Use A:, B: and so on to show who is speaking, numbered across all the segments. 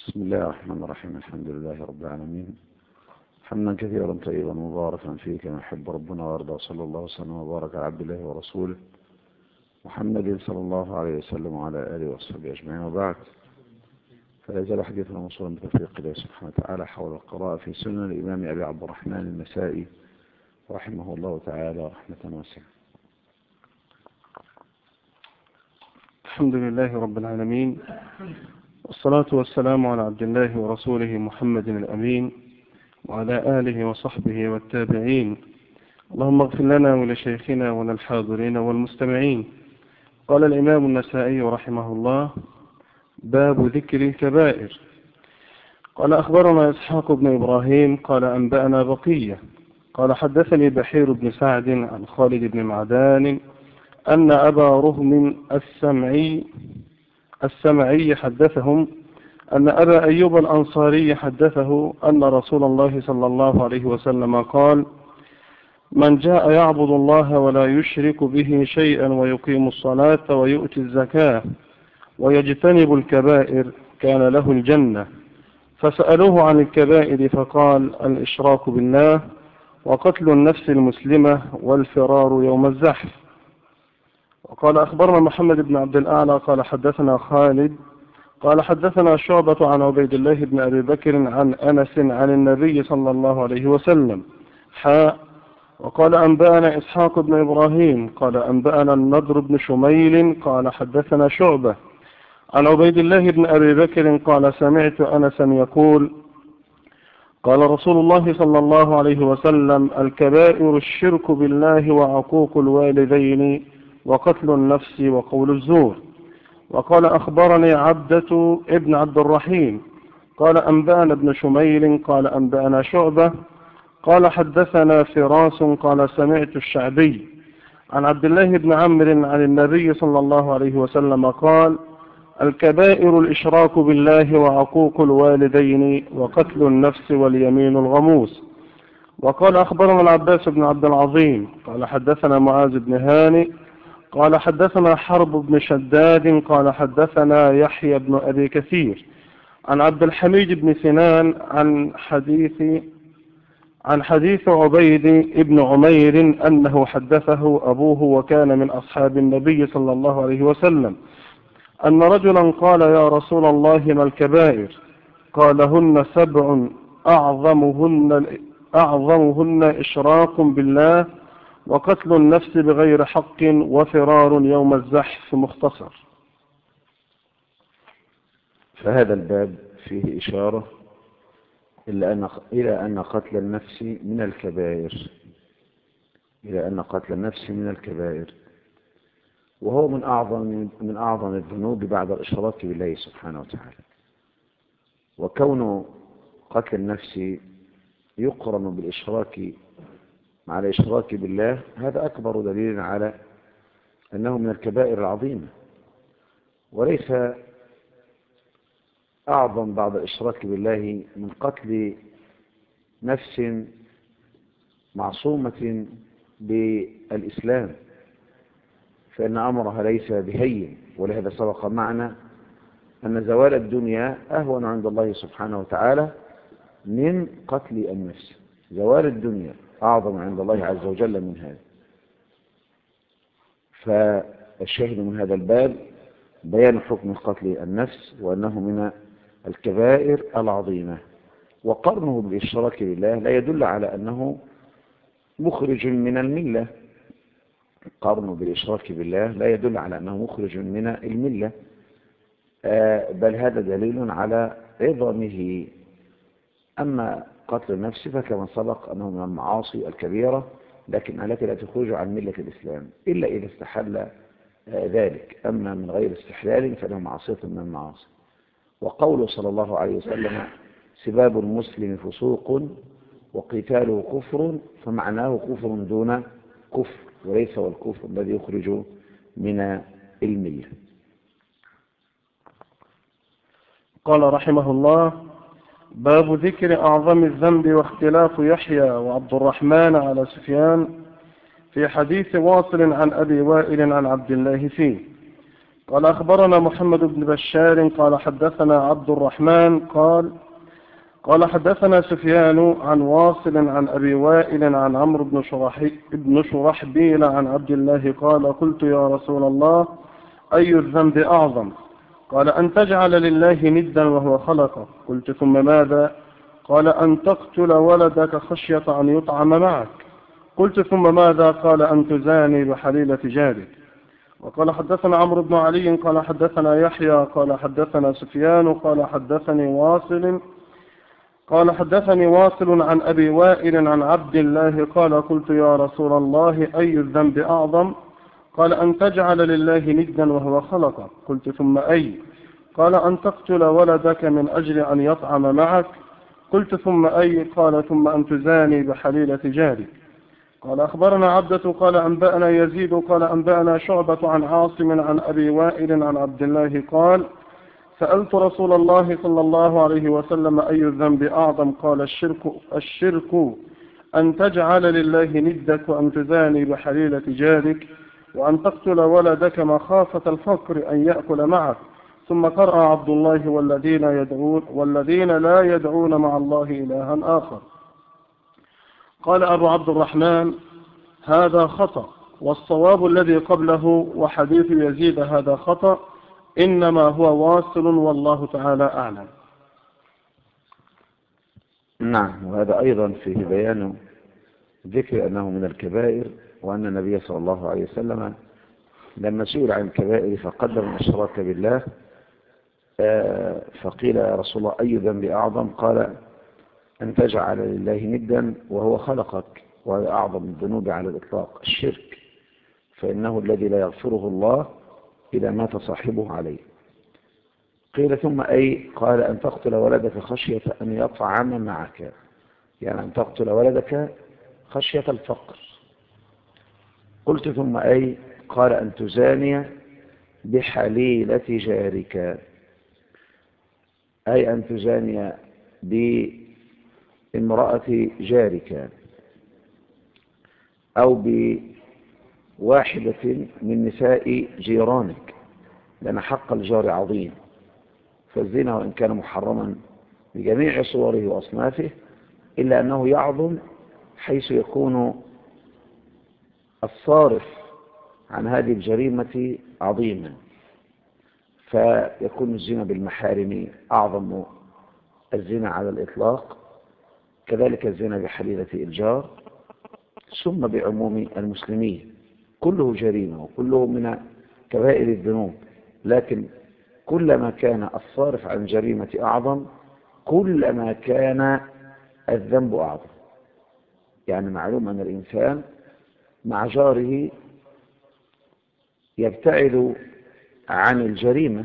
A: بسم الله الرحمن الرحيم. الحمد لله رب العالمين، حمدا كثيرا طيبا مباركا فيه كما يحب ربنا ويرضى. صلى الله وسلم وبارك على عبد الله ورسوله محمد صلى الله عليه وسلم وعلى آله وصحبه أجمعين، وبعد. فلا يزال حديثنا موصولا بتوفيق الله سبحانه وتعالى حول القراءة في سنن الإمام أبي عبد الرحمن النسائي رحمه الله تعالى رحمة واسعة.
B: الحمد لله رب العالمين، والصلاة والسلام على عبد الله ورسوله محمد الأمين وعلى آله وصحبه والتابعين. اللهم اغفر لنا ولشيخنا وللحاضرين والمستمعين. قال الإمام النسائي رحمه الله: باب ذكر الكبائر. قال: أخبرنا إسحاق بن إبراهيم قال أنبأنا بقية قال حدثني بحير بن سعد عن خالد بن معدان أن أبا رهم السمعي حدثهم أن أبا أيوب الأنصاري حدثه أن رسول الله صلى الله عليه وسلم قال: من جاء يعبد الله ولا يشرك به شيئا ويقيم الصلاة ويؤتي الزكاة ويجتنب الكبائر كان له الجنة. فسألوه عن الكبائر فقال: الإشراك بالله وقتل النفس المسلمة والفرار يوم الزحف. وقال: أخبرنا محمد بن عبد الأعلى قال حدثنا خالد قال حدثنا شعبة عن عبيد الله بن أبي بكر عن أنس عن النبي صلى الله عليه وسلم وقال: أنبأنا إسحاق بن إبراهيم قال أنبأنا النضر بن شميل قال حدثنا شعبة عن عبيد الله بن أبي بكر قال: سمعت أنسا يقول: قال رسول الله صلى الله عليه وسلم: الكبائر الشرك بالله وعقوق الوالدين وقتل النفس وقول الزور. وقال: أخبرني عبدة ابن عبد الرحيم قال أنبأنا ابن شميل قال أنبأنا شعبة قال حدثنا فراس قال سمعت الشعبي عن عبد الله بن عمرو عن النبي صلى الله عليه وسلم قال: الكبائر الإشراك بالله وعقوق الوالدين وقتل النفس واليمين الغموس. وقال: أخبرنا العباس بن عبد العظيم قال حدثنا معاذ بن هانئ قال حدثنا حرب بن شداد قال حدثنا يحيى بن أبي كثير عن عبد الحميد بن سنان عن حديث عبيد بن عمير أنه حدثه أبوه وكان من أصحاب النبي صلى الله عليه وسلم أن رجلا قال: يا رسول الله ما الكبائر؟ قال: هن 7 أعظمهن إشراك بالله وقتل النفس بغير حق وفرار يوم الزحف. مختصر.
A: فهذا الباب فيه إشارة إلى أن قتل النفس من الكبائر، وهو من أعظم الذنوب بعد الإشراك بالله سبحانه وتعالى. وكون قتل النفس يقرن بالإشراك مع الإشراك بالله هذا أكبر دليل على أنه من الكبائر العظيمة، وليس أعظم بعد الإشراك بالله من قتل نفس معصومة بالإسلام، فإن أمرها ليس بهين. ولهذا سبق معنا أن زوال الدنيا أهون عند الله سبحانه وتعالى من قتل النفس. زوال الدنيا أعظم عند الله عز وجل من هذا. فالشاهد من هذا الباب بيان حكم قتل النفس وأنه من الكبائر العظيمة، وقرنه بالإشراك بالله لا يدل على أنه مخرج من الملة. قرنه بالإشراك بالله لا يدل على أنه مخرج من الملة، بل هذا دليل على عظمه. أما قتل النفس فكما سبق أنه من المعاصي الكبيرة، لكن التي لا تخرج عن ملة الإسلام إلا إذا استحل ذلك. أما من غير استحلال فإنه معصية من المعاصي. وقوله صلى الله عليه وسلم: سباب المسلم فسوق وقتاله كفر، فمعناه كفر دون كفر، وليس هو الكفر الذي يخرج من الملة.
B: قال رحمه الله: باب ذكر أعظم الذنب واختلاف يحيى وعبد الرحمن على سفيان في حديث واصل عن أبي وائل عن عبد الله فيه. قال أخبرنا محمد بن بشار قال حدثنا عبد الرحمن قال حدثنا سفيان عن واصل عن أبي وائل عن عمرو بن شرحبيل عن عبد الله قال قلت يا رسول الله أي الذنب أعظم؟ قال أن تجعل لله ندا وهو خلقه. قلت ثم ماذا؟ قال أن تقتل ولدك خشية أن يطعم معك. قلت ثم ماذا؟ قال أن تزاني بحليلة جارك. وقال حدثنا عمرو بن علي قال حدثنا يحيى قال حدثنا سفيان قال حدثني واصل عن أبي وائل عن عبد الله قال قلت يا رسول الله أي الذنب أعظم؟ قال أن تجعل لله ندا وهو خلقه. قلت ثم أي؟ قال أن تقتل ولدك من أجل أن يطعم معك. قلت ثم أي؟ قال ثم أن تزاني بحليلة جارك. قال أخبرنا عبدة قال أنبأنا يزيد قال أنبأنا شعبة عن عاصم عن أبي وائل عن عبد الله قال سألت رسول الله صلى الله عليه وسلم أي الذنب أعظم؟ قال الشرك أن تجعل لله ندك وأن تزاني بحليلة جارك وأن تقتل ولدك مخافة الفقر أن يأكل معك. ثم قرأ عبد الله والذين لا يدعون مع الله إلها آخر. قال أبو عبد الرحمن هذا خطأ، والصواب الذي قبله وحديث يزيد هذا خطأ، إنما هو واصل والله تعالى أعلم.
A: نعم، وهذا أيضا فيه بيان ذكر أنه من الكبائر، وأن النبي صلى الله عليه وسلم لما سئل عن الكبائر فقدم الإشراك بالله، فقيل يا رسول الله أي ذنب أعظم؟ قال أن تجعل لله ندا وهو خلقك، وهذا أعظم الذنوب على الإطلاق الشرك، فإنه الذي لا يغفره الله إذا مات صاحبه عليه. قيل ثم أي؟ قال أن تقتل ولدك خشية أن يطعم معك، يعني أن تقتل ولدك خشية الفقر. قلت ثم أي؟ قال أن تزاني بحليلة جارك، أي أن تزاني بامرأة جارك أو بواحدة من نساء جيرانك، لأن حق الجار عظيم، فالزنا وإن كان محرما بجميع صوره وأصنافه إلا أنه يعظم حيث يكون الصارف عن هذه الجريمة عظيما، فيكون الزنا بالمحارم أعظم الزنا على الإطلاق، كذلك الزنا بحليلة الجار، ثم بعموم المسلمين، كله جريمة وكله من كبائر الذنوب، لكن كلما كان الصارف عن الجريمة أعظم كلما كان الذنب أعظم. يعني معلوم أن الإنسان مع جاره يبتعد عن الجريمة،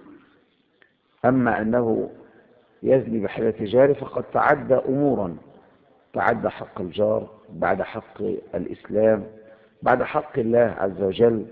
A: أما أنه يزني بحليلة جاره فقد تعدى أمورا، تعدى حق الجار بعد حق الإسلام بعد حق الله عز وجل،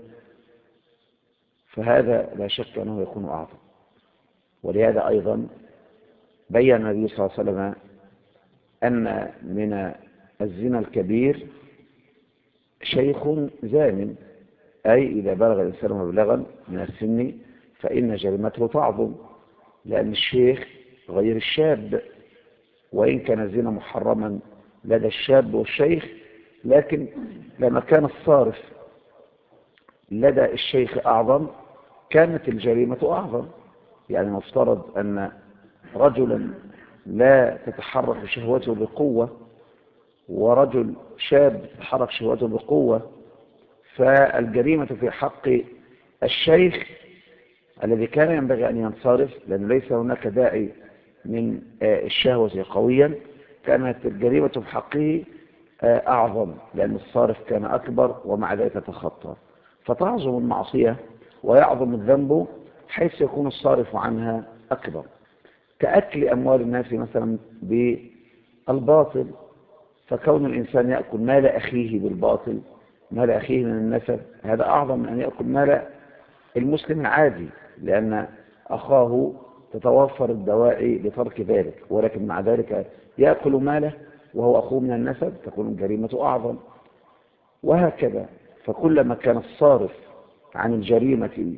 A: فهذا لا شك أنه يكون أعظم. ولهذا أيضا بيّن النبي صلى الله عليه وسلم أن من الزنا الكبير شيخ زان، أي إذا بلغ الإنسان مبلغا من السن فإن جريمته تعظم، لأن الشيخ غير الشاب، وإن كان الزنا محرما لدى الشاب والشيخ، لكن لما كان الصارف لدى الشيخ أعظم كانت الجريمة أعظم. يعني مفترض أن رجلا لا تتحرك شهوته بقوة ورجل شاب تتحرك شهوته بقوة، فالجريمة في حق الشيخ الذي كان ينبغي أن ينصرف لأن ليس هناك داعي من الشهوة قويا، كانت الجريمة في حقه أعظم لأن الصارف كان أكبر ومع ذلك تخطى، فتعظم المعصية ويعظم الذنب حيث يكون الصارف عنها أكبر، كأكل أموال الناس مثلا بالباطل، فكون الإنسان يأكل مال أخيه بالباطل، مال أخيه من النسب، هذا أعظم من أن يأكل مال المسلم العادي، لأن أخاه تتوفر الدواعي لترك ذلك، ولكن مع ذلك يأكل ماله وهو أخوه من النسب تكون الجريمة أعظم. وهكذا، فكلما كان الصارف عن الجريمة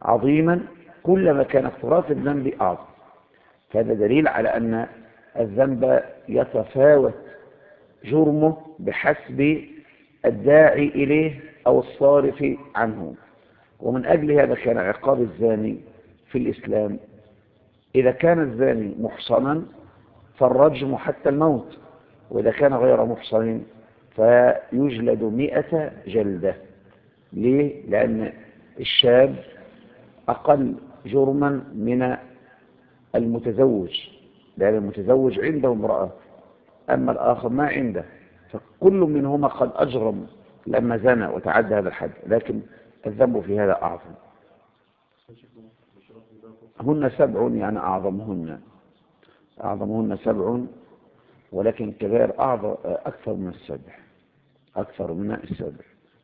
A: عظيما كلما كان اقتراف الذنب أعظم. فهذا دليل على أن الذنب يتفاوت جرمه بحسب الداعي إليه أو الصارف عنه. ومن أجل هذا كان عقاب الزاني في الإسلام إذا كان الزاني محصنا فالرجم حتى الموت، وإذا كان غير محصن فيجلد 100 جلدة. ليه؟ لأن الشاب أقل جرما من المتزوج، لأن المتزوج عنده امرأة أما الآخر ما عنده، فكل منهما قد أجرم لما زنى وتعدى هذا الحد، لكن الذنب في هذا أعظم. هن 7 يعني أعظمهن 7، ولكن كبائر أكثر من 7.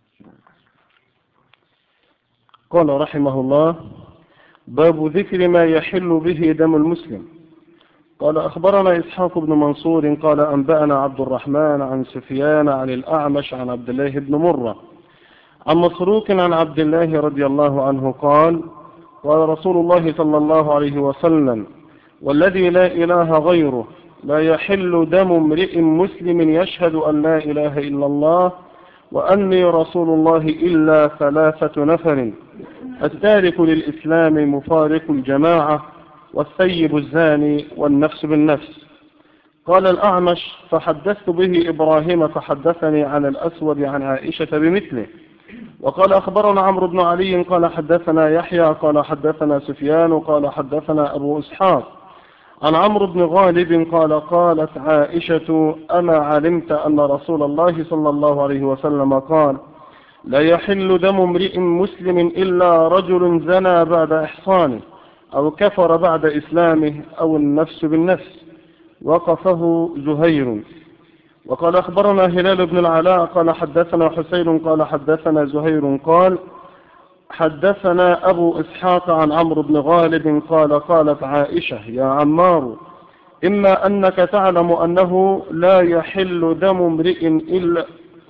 B: قال رحمه الله: باب ذكر ما يحل به دم المسلم. قال أخبرنا إسحاق بن منصور قال أنبأنا عبد الرحمن عن سفيان عن الأعمش عن عبد الله بن مرة عن مسروق عن عبد الله رضي الله عنه قال: قال رسول الله صلى الله عليه وسلم: والذي لا إله غيره لا يحل دم امرئ مسلم يشهد أن لا إله إلا الله وأني رسول الله إلا 3 نفر: التارك للإسلام مفارق الجماعة، والثيب الزاني، والنفس بالنفس. قال الأعمش: فحدثت به إبراهيم فحدثني عن الأسود عن عائشة بمثله. وقال أخبرنا عمرو بن علي قال حدثنا يحيى قال حدثنا سفيان قال حدثنا أبو إسحاق عن عمرو بن غالب قال: قالت عائشة: أما علمت أن رسول الله صلى الله عليه وسلم قال: لا يحل دم امرئ مسلم إلا رجل زنى بعد إحصانه أو كفر بعد إسلامه أو النفس بالنفس. وقفه زهير. وقال أخبرنا هلال بن العلاء قال حدثنا حسين قال حدثنا زهير قال حدثنا أبو إسحاق عن عمرو بن غالب قال: قالت عائشة: يا عمار، إما أنك تعلم أنه لا يحل دم امرئ إلا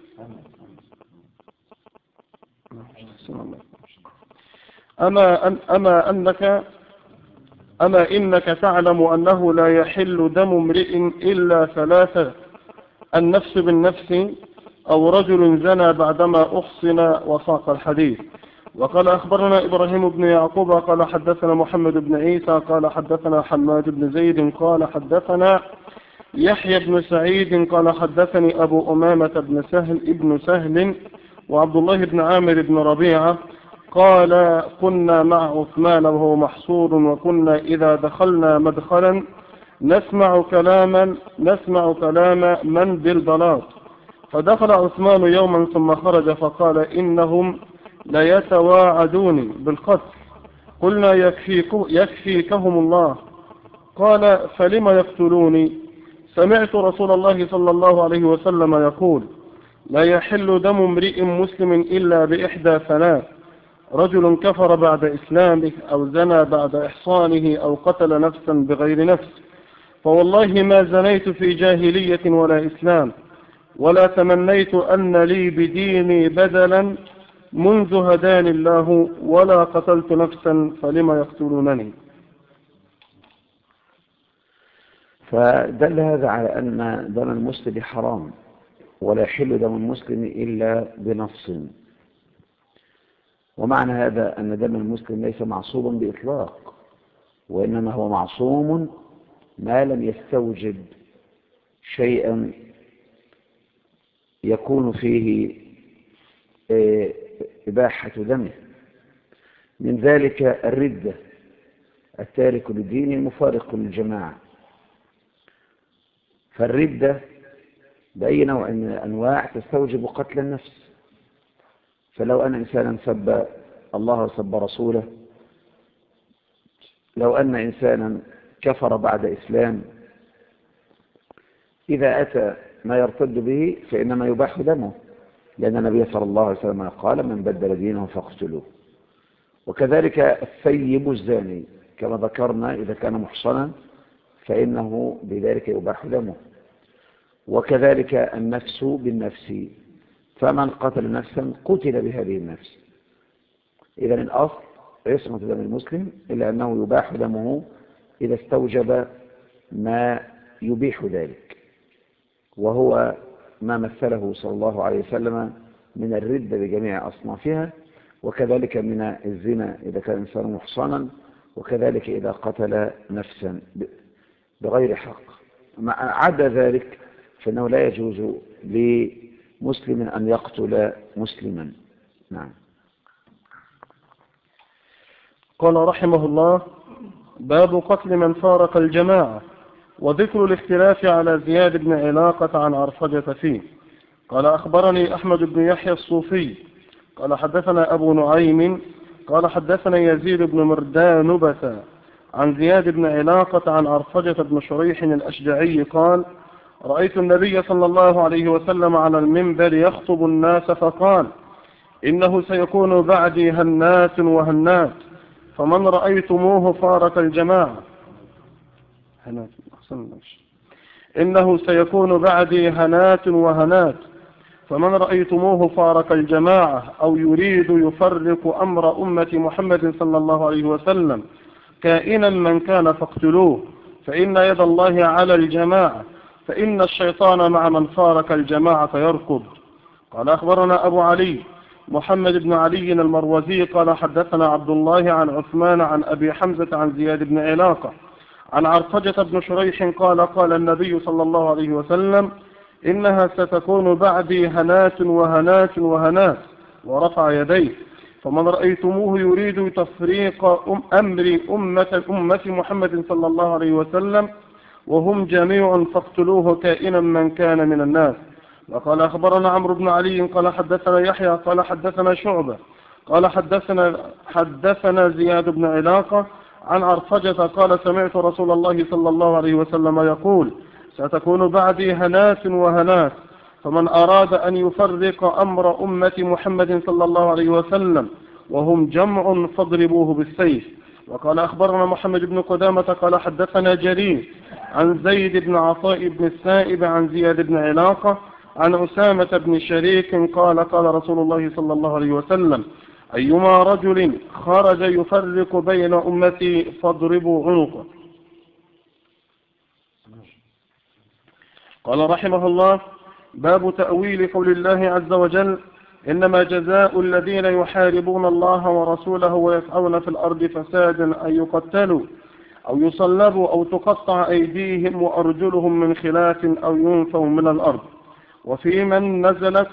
B: أما إنك تعلم أنه لا يحل دم امرئ إلا 3: النفس بالنفس، أو رجل زنى بعدما أحصن. وساق الحديث. وقال أخبرنا إبراهيم بن يعقوب قال حدثنا محمد بن عيسى قال حدثنا حماد بن زيد قال حدثنا يحيى بن سعيد قال حدثني أبو أمامة ابن سهل وعبد الله بن عامر بن ربيعة قال: كنا مع عثمان وهو محصور، وكنا إذا دخلنا مدخلا نسمع كلام من بالبلاط. فدخل عثمان يوما ثم خرج فقال: إنهم ليتواعدوني بالقتل. قلنا: يكفيكهم الله. قال: فلم يقتلوني؟ سمعت رسول الله صلى الله عليه وسلم يقول: لا يحل دم امرئ مسلم إلا بإحدى 3: رجل كفر بعد إسلامه، أو زنى بعد إحصانه، أو قتل نفسا بغير نفس. فوالله ما زنيت في جاهلية ولا إسلام، ولا تمنيت أن لي بديني بدلا منذ هداني الله، ولا قتلت نفسا فلما يقتلونني.
A: فدل هذا على أن دم المسلم حرام، ولا يحل دم المسلم إلا بنص. ومعنى هذا أن دم المسلم ليس معصوما بإطلاق، وإنما هو معصوم ما لم يستوجب شيئا يكون فيه إباحة دمه، من ذلك الردة، التارك للدين المفارق للجماعة. فالردة بأي نوع من الأنواع تستوجب قتل النفس. فلو أن إنسانا سب الله وسب رسوله، لو أن إنسانا كفر بعد إسلام، إذا أتى ما يرتد به فإنما يباح دمه، لأن النبي صلى الله عليه وسلم قال: من بدل دينه فاقتلوه. وكذلك الثيب الزاني كما ذكرنا إذا كان محصنا فإنه بذلك يباح دمه. وكذلك النفس بالنفس، فمن قتل نفسا قتل بهذه النفس. إذن الأصل عصمة دم المسلم، إلا أنه يباح دمه إذا استوجب ما يبيح ذلك، وهو ما مثله صلى الله عليه وسلم من الردة بجميع أصنافها، وكذلك من الزنا إذا كان الإنسان محصنا، وكذلك إذا قتل نفسا بغير حق. ما عدا ذلك فإنه لا يجوز لمسلم أن يقتل مسلما. نعم.
B: قال رحمه الله: باب قتل من فارق الجماعة، وذكر الاختلاف على زياد بن علاقة عن عرفجة فيه. قال أخبرني أحمد بن يحيى الصوفي قال حدثنا أبو نعيم قال حدثنا يزيد بن مردانبة عن زياد بن علاقة عن عرفجة بن شريح الأشجعي قال: رأيت النبي صلى الله عليه وسلم على المنبر يخطب الناس فقال: إنه سيكون بعدي هنات وهنات، فمن رأيتموه فارق الجماعة. إنه سيكون بعدي هنات وهنات، فمن رأيتموه فارق الجماعة أو يريد يفرق أمر أمة محمد صلى الله عليه وسلم كائنا من كان فاقتلوه، فإن يد الله على الجماعة، فإن الشيطان مع من فارق الجماعة يركض. قال أخبرنا أبو علي محمد بن علي المروزي قال حدثنا عبد الله عن عثمان عن أبي حمزة عن زياد بن علاقة عن عرفجة بن شريح قال: قال النبي صلى الله عليه وسلم: إنها ستكون بعدي هنات وهنات وهنات، ورفع يديه، فمن رأيتموه يريد تفريق أمر أمة محمد صلى الله عليه وسلم وهم جميع فاقتلوه كائنا من كان من الناس. وقال أخبرنا عمرو بن علي قال حدثنا يحيى قال حدثنا شعبة قال حدثنا زياد بن علاقة عن عرفجة قال: سمعت رسول الله صلى الله عليه وسلم يقول: ستكون بعدي هنات وهنات، فمن أراد أن يفرق أمر أمة محمد صلى الله عليه وسلم وهم جمع فاضربوه بالسيف. وقال أخبرنا محمد بن قدامة قال حدثنا جرير عن زيد بن عطاء بن السائب عن زياد بن علاقة عن أسامة بن شريك قال: قال رسول الله صلى الله عليه وسلم: أيما رجل خرج يفرق بين أمتي فاضربوا عنقه. قال رحمه الله: باب تأويل قول الله عز وجل: إنما جزاء الذين يحاربون الله ورسوله ويسعون في الأرض فسادا أن يقتلوا أو يصلبوا أو تقطع أيديهم وأرجلهم من خلاف أو ينفوا من الأرض. وفي من نزلت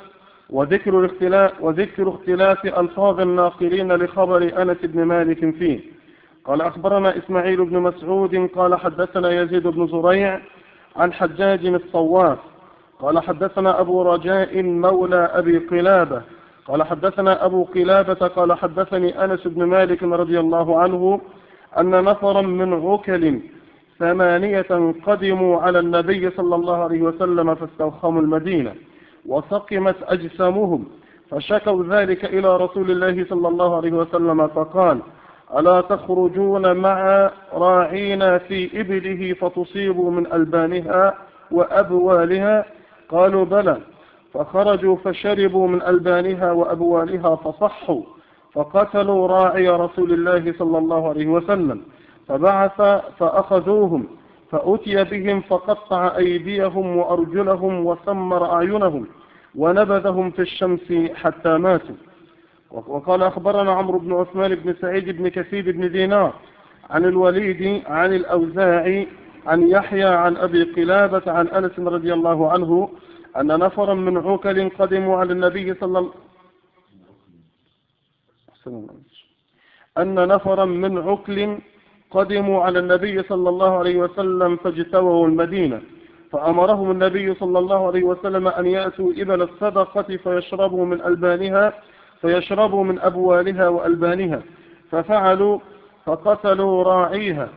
B: وذكر اختلاف ألفاظ الناقلين لخبر أنس بن مالك فيه. قال أخبرنا إسماعيل بن مسعود قال حدثنا يزيد بن زريع عن حجاج الصواف قال حدثنا أبو رجاء مولى أبي قلابة قال حدثنا أبو قلابة قال حدثني أنس بن مالك رضي الله عنه أن نفرا من عكل 8 قدموا على النبي صلى الله عليه وسلم فاستوخموا المدينة وسقمت أجسامهم، فشكوا ذلك إلى رسول الله صلى الله عليه وسلم فقال: ألا تخرجون مع راعينا في إبله فتصيبوا من ألبانها وأبوالها؟ قالوا: بلى. فخرجوا فشربوا من ألبانها وأبوالها فصحوا، فقتلوا راعي رسول الله صلى الله عليه وسلم، فبعث فأخذوهم فأتي بهم فقطع أيديهم وأرجلهم وسمر أعينهم ونبذهم في الشمس حتى ماتوا. وقال أخبرنا عمرو بن عثمان بن سعيد بن كثير بن دينار عن الوليد عن الأوزاعي عن يحيى عن أبي قلابة عن أنس رضي الله عنه أن نفرا من عكل قدموا على النبي صلى الله عليه وسلم فاجتووا المدينة، فأمرهم النبي صلى الله عليه وسلم أن يأتوا إبل الصدقة فيشربوا من أبوالها وألبانها، ففعلوا فقتلوا راعيها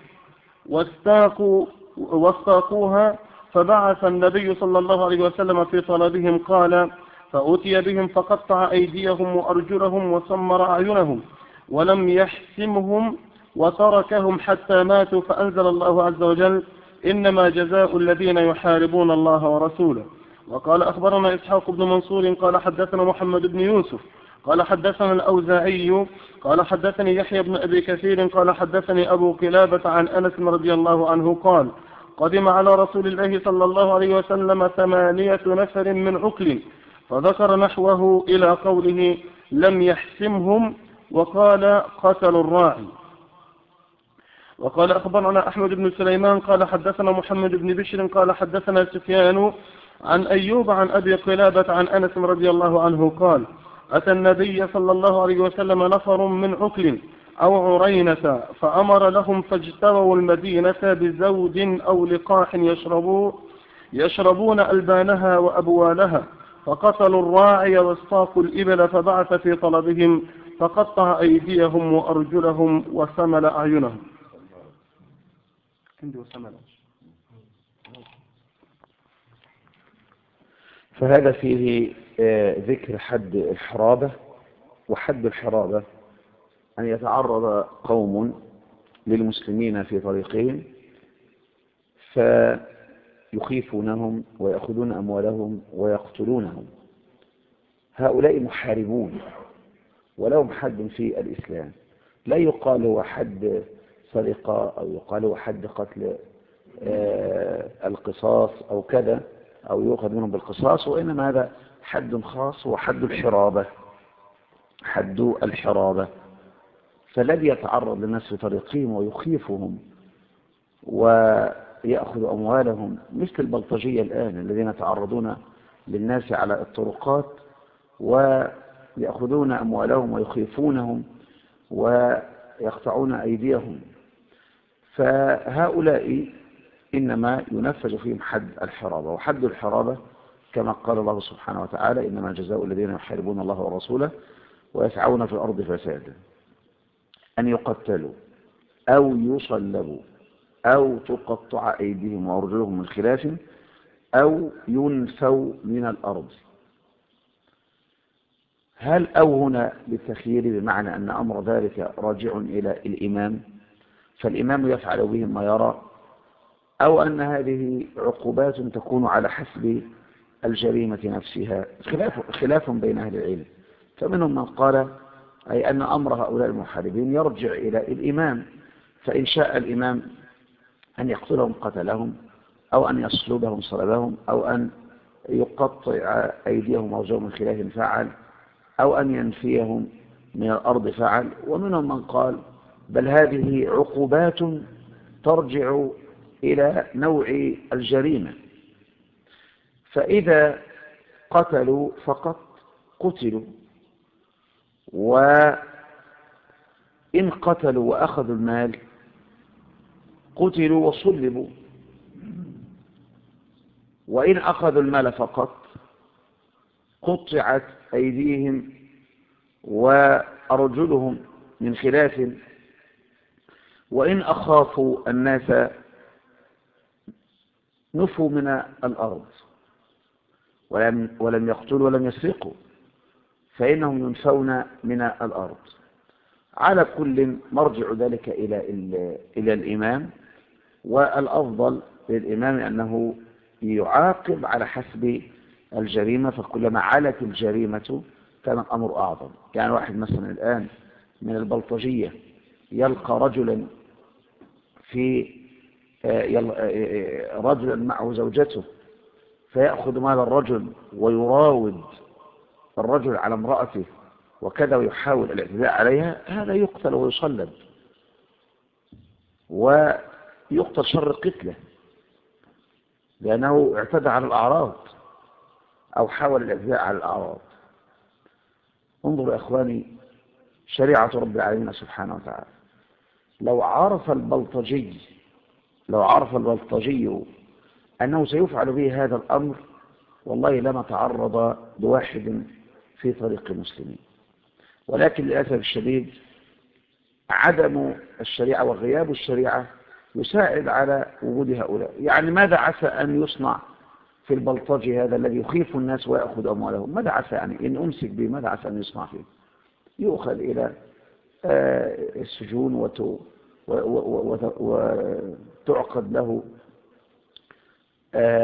B: واستاقوها، فبعث النبي صلى الله عليه وسلم في طلبهم قال: فأتي بهم فقطع أيديهم وأرجلهم وسمر أعينهم ولم يحسمهم وتركهم حتى ماتوا، فأنزل الله عز وجل: إنما جزاء الذين يحاربون الله ورسوله. وقال أخبرنا إسحاق بن منصور قال حدثنا محمد بن يوسف قال حدثنا الأوزاعي قال حدثني يحيى بن أبي كثير قال حدثني أبو قلابة عن أنس رضي الله عنه قال قدم على رسول الله صلى الله عليه وسلم 8 نفر من عكل، فذكر نحوه إلى قوله لم يحسمهم، وقال قتلوا الراعي. وقال أخبرنا أحمد بن سليمان قال حدثنا محمد بن بشر قال حدثنا سفيان عن أيوب عن أبي قلابة عن أنس رضي الله عنه قال أتى النبي صلى الله عليه وسلم نفر من عكل أو عرينة فأمر لهم فاجتروا المدينة بزود أو لقاح يشربون ألبانها وأبوالها، فقتلوا الراعي واصطافوا الإبل، فبعث في طلبهم فقطع أيديهم وأرجلهم وسمل أعينهم.
A: فهذا فيه ذكر حد الحرابة. وحد الحرابة أن يتعرض قوم للمسلمين في طريقهم فيخيفونهم ويأخذون أموالهم ويقتلونهم. هؤلاء محاربون ولهم حد في الإسلام، لا يقال هو حد سرقة أو يقال هو حد قتل القصاص أو كذا أو يؤخذ منهم بالقصاص، وإنما هذا حد خاص وحد الحرابة. حد الحرابة فالذي يتعرض للناس في طريقهم ويخيفهم ويأخذ أموالهم، مثل البلطجية الآن الذين يتعرضون للناس على الطرقات ويأخذون أموالهم ويخيفونهم ويقطعون أيديهم، فهؤلاء إنما ينفذ فيهم حد الحرابة. وحد الحرابة كما قال الله سبحانه وتعالى إنما جزاء الذين يحاربون الله ورسوله ويسعون في الأرض فسادا أن يقتلوا أو يصلبوا أو تقطع أيديهم وأرجلهم من خلاف أو ينفوا من الأرض. هل أو هنا بالتخيير بمعنى أن أمر ذلك راجع إلى الإمام فالإمام يفعل بهم ما يرى، أو أن هذه عقوبات تكون على حسب الجريمة نفسها؟ خلاف بين أهل العلم، فمنهم من قال أي أن أمر هؤلاء المحاربين يرجع إلى الإمام، فإن شاء الإمام أن يقتلهم قتلهم أو أن يصلبهم صلبهم أو أن يقطع أيديهم وأرجلهم من خلاف فعل أو أن ينفيهم من الأرض فعل. ومنهم من قال بل هذه عقوبات ترجع إلى نوع الجريمة، فإذا قتلوا فقط قتلوا، وإن قتلوا وأخذوا المال قتلوا وصلبوا، وإن أخذوا المال فقط قطعت أيديهم وأرجلهم من خلاف، وإن أخافوا الناس نفوا من الأرض ولم يقتلوا ولم يسرقوا فإنهم ينفون من الأرض. على كل مرجع ذلك إلى الإمام، والأفضل للإمام أنه يعاقب على حسب الجريمة، فكلما علت الجريمة كان الأمر أعظم. يعني واحد مثلا الآن من البلطجية يلقى رجلا رجلا معه زوجته فيأخذ مال الرجل ويراود الرجل على امرأته وكذا ويحاول الاعتداء عليها، هذا يقتل ويصلب ويقتل شر قتله لأنه اعتدى على الأعراض أو حاول الاعتداء على الأعراض. انظروا يا إخواني شريعة رب العالمين سبحانه وتعالى، لو عرف البلطجي أنه سيفعل به هذا الأمر والله لما تعرض بواحد في طريق المسلمين. ولكن للأسف الشديد عدم الشريعة وغياب الشريعة يساعد على وجود هؤلاء. يعني ماذا عسى أن يصنع في البلطجي هذا الذي يخيف الناس ويأخذ أموالهم؟ ماذا عسى يعني إن أمسك به ماذا عسى أن يصنع فيه؟ يؤخذ إلى السجون وتعقد له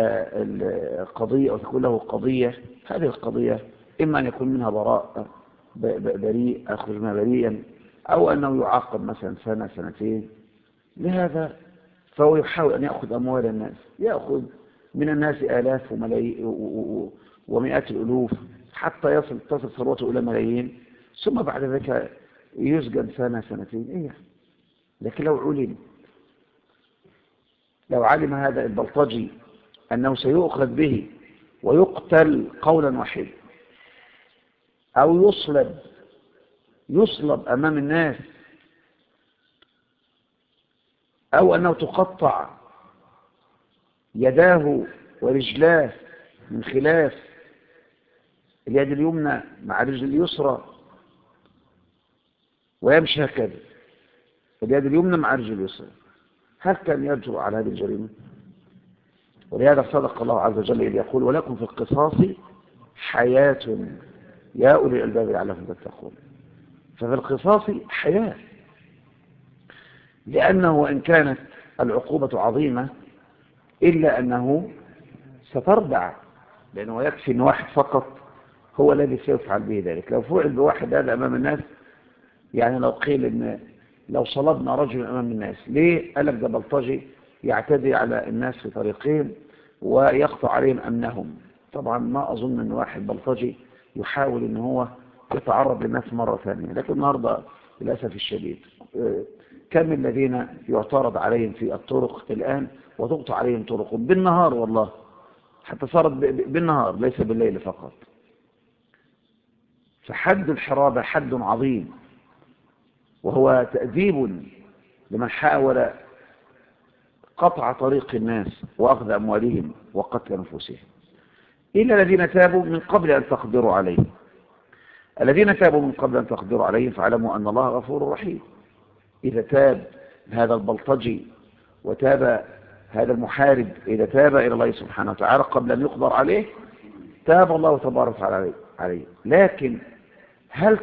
A: القضية أو تكون له قضية. هذه القضية إما أن يكون منها بريء أخرج منها بريئا، أو أنه يعاقب مثلا سنة سنتين لهذا، فهو يحاول أن يأخذ أموال الناس، يأخذ من الناس آلاف ومئات الألوف حتى تصل ثروته إلى ملايين، ثم بعد ذلك يسجن سنة سنتين. إيه؟ لكن لو علم هذا البلطجي أنه سيؤخذ به ويقتل قولا واحدا، أو يصلب أمام الناس، أو أنه تقطع يداه ورجلاه من خلاف، اليد اليمنى مع الرجل اليسرى، ويمشي هكذا اليد اليمنى مع الرجل اليسرى، هل كان يجرؤ على هذه الجريمة؟ ولهذا صدق الله عز وجل إذ يقول ولكم في القصاص حياة يا أولي الألباب لعلكم تتقون. ففي القصاص حياة، لأنه وإن كانت العقوبة عظيمة إلا أنه ستردع، لأنه يكفي أن واحد فقط هو الذي سيفعل به ذلك. لو فعل بواحد هذا أمام الناس، يعني لو قيل إن لو صلبنا رجل أمام الناس، ليه؟ قال لك ده بلطجي يعتدي على الناس في طريقهم ويقطع عليهم أمنهم. طبعا ما أظن أن واحد بلطجي يحاول أن هو يتعرض للناس مرة ثانية. لكن النهاردة للأسف الشديد كم الذين يعترض عليهم في الطرق الآن وتقطع عليهم طرقهم بالنهار، والله حتى صارت بالنهار ليس بالليل فقط. فحد الحرابة حد عظيم، وهو تأديب لمن حاول قطع طريق الناس وأخذ أموالهم وقتل أنفسهم، إلا الذين تابوا من قبل أن تقدروا عليهم. الذين تابوا من قبل أن تقدروا عليهم فاعلموا أن الله غفور رحيم. إذا تاب هذا البلطجي وتاب هذا المحارب، إذا تاب إلى الله سبحانه وتعالى قبل أن يقدر عليه، تاب الله تبارك وتعالى عليه. لكن هل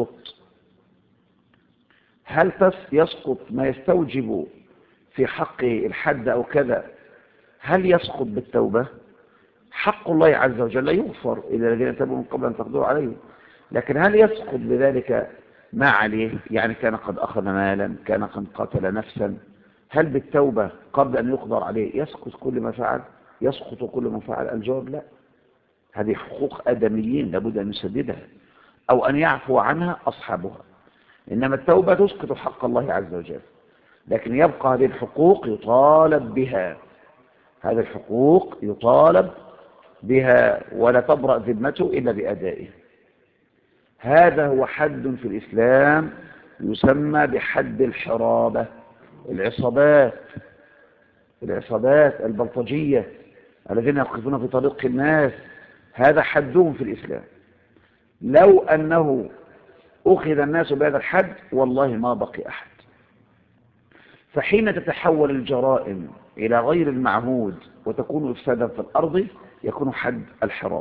A: يسقط ما يستوجب في حق الحد أو كذا؟ هل يسقط بالتوبة؟ حق الله عز وجل يغفر إلى الذين تابوا من قبل أن تقدروا عليه. لكن هل يسقط بذلك ما عليه؟ يعني كان قد أخذ مالا، كان قد قتل نفسا، هل بالتوبة قبل أن يقدر عليه يسقط كل ما فعل؟ يسقط كل ما فعل؟ الجواب لا. هذه حقوق آدميين لابد أن يسددها أو أن يعفو عنها أصحابها. إنما التوبة تسقط حق الله عز وجل، لكن يبقى هذه الحقوق يطالب بها، هذه الحقوق يطالب بها ولا تبرأ ذمته إلا بأدائه. هذا هو حد في الإسلام يسمى بحد الحرابة. العصابات البلطجية الذين يقفون في طريق الناس، هذا حدهم في الإسلام. لو أنه أخذ الناس بهذا الحد والله ما بقي أحد. فحين تتحول الجرائم إلى غير المعهود وتكون إفسادا في الأرض يكون حد الحراب.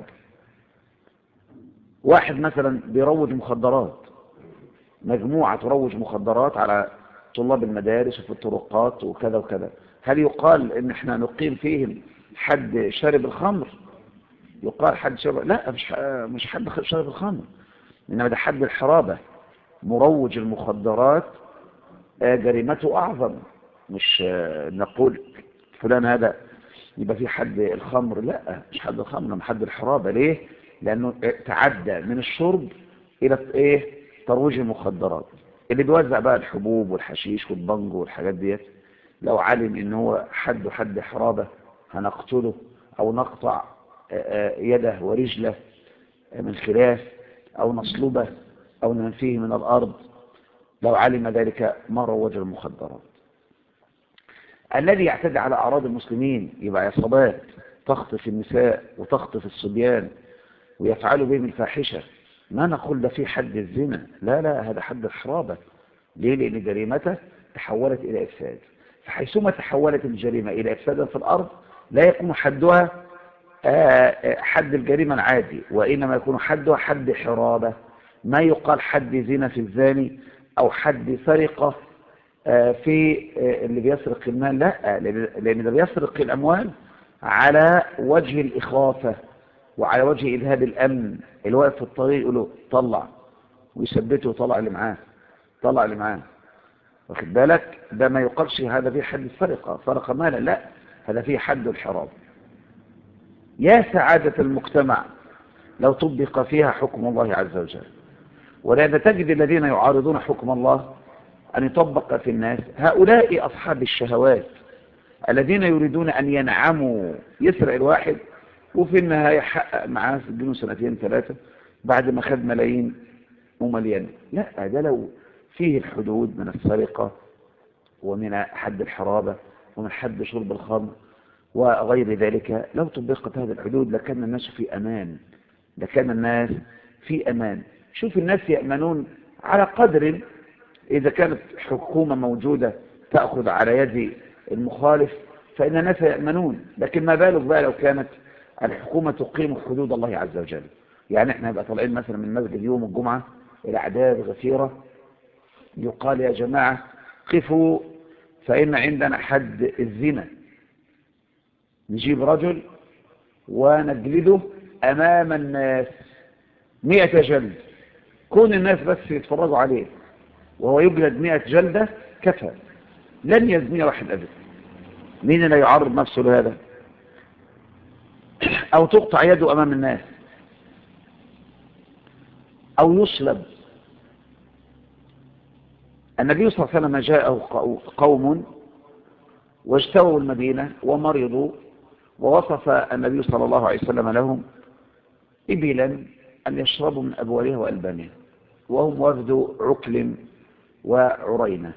A: واحد مثلا بيروج مخدرات، مجموعة تروج مخدرات على طلاب المدارس وفي الطرقات وكذا وكذا، هل يقال إن احنا نقيم فيهم حد شارب الخمر؟ يقال حد شارب؟ لا، مش حد شارب الخمر، إنما ده حد الحرابة. مروج المخدرات جريمته أعظم. مش نقول فلان هذا يبقى في حد الخمر، لا مش حد الخمر، انما حد الحرابة. ليه؟ لأنه تعدى من الشرب إلى ترويج المخدرات. اللي بيوزع بقى الحبوب والحشيش والبنجو والحاجات ديت، لو علم إن هو حد حرابة هنقتله أو نقطع يده ورجله من خلاف أو نصلبه أو ننفيه من الأرض، لو علم ذلك ما روج المخدرات. الذي يعتدي على أعراض المسلمين يبقى عصابات تخطف النساء وتخطف الصبيان ويفعلوا بهم الفاحشة، ما نقول ده في حد الزنا، لا، هذا حد الحرابة. ليه؟ لأن جريمته تحولت إلى إفساد. فحيثما تحولت الجريمة إلى إفساد في الأرض لا يكون حدها حد الجريمة العادي، وإنما يكون حدها حد حرابة. ما يقال حد زنا في الزاني أو حد سرقة في اللي بيسرق المال، لا، لأن اللي بيسرق الأموال على وجه الإخافة وعلى وجه إذهاب الأمن. اللي واقف في الطريق يقول له طلع، ويثبته وطلع اللي معاه، طلع اللي معاه، واخد بالك؟ ده ما يقالش هذا فيه حد السرقة، سرق مالا، لا، هذا فيه حد الحرام. يا سعادة المجتمع لو طبق فيها حكم الله عز وجل. ولأن تجد الذين يعارضون حكم الله أن يطبق في الناس هؤلاء أصحاب الشهوات الذين يريدون أن ينعموا. يسرق الواحد وفي النهاية يحقق معاه سجنه سنتين ثلاثة بعد ما خد ملايين ومليان. لا، ده لو فيه الحدود من السرقة ومن حد الحرابة ومن حد شرب الخمر وغير ذلك، لو طبقت هذه الحدود لكان الناس في أمان، لكان الناس في أمان. شوف الناس يأمنون على قدر، إذا كانت حكومة موجودة تأخذ على يد المخالف فإن الناس يأمنون، لكن ما بالك بقى لو كانت الحكومة تقيم حدود الله عز وجل. يعني احنا نبقى طالعين مثلا من مسجد يوم الجمعة إلى أعداد غفيرة، يقال يا جماعة قفوا فإن عندنا حد الزنا، نجيب رجل ونجلده أمام الناس 100 جلد، كون الناس بس يتفرجوا عليه وهو يجلد 100 جلدة كفى، لن يزني واحد أبدا. مين لا يعرض نفسه لهذا؟ أو تقطع يده أمام الناس، أو يصلب. النبي صلى الله عليه وسلم جاءه قوم واجتووا المدينة ومرضوا، ووصف النبي صلى الله عليه وسلم لهم إبلا أن يشربوا من أبوالها وألبانها، وهم وفد عقل وعرينة.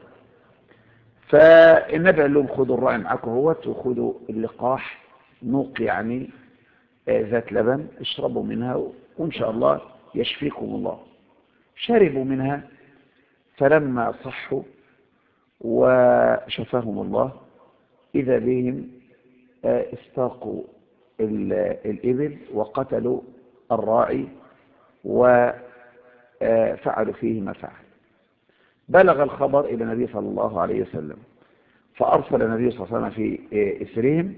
A: فالنبي قال لهم خذوا الراعي معكم هوت، وخذوا اللقاح نوق يعني ذات لبن، اشربوا منها وإن شاء الله يشفيكم الله. شربوا منها فلما صحوا وشفاهم الله إذا بهم استاقوا الإبل وقتلوا الراعي وفعلوا فيه ما فعل. بلغ الخبر إلى النبي صلى الله عليه وسلم، فأرسل النبي صلى الله عليه وسلم في إثرهم،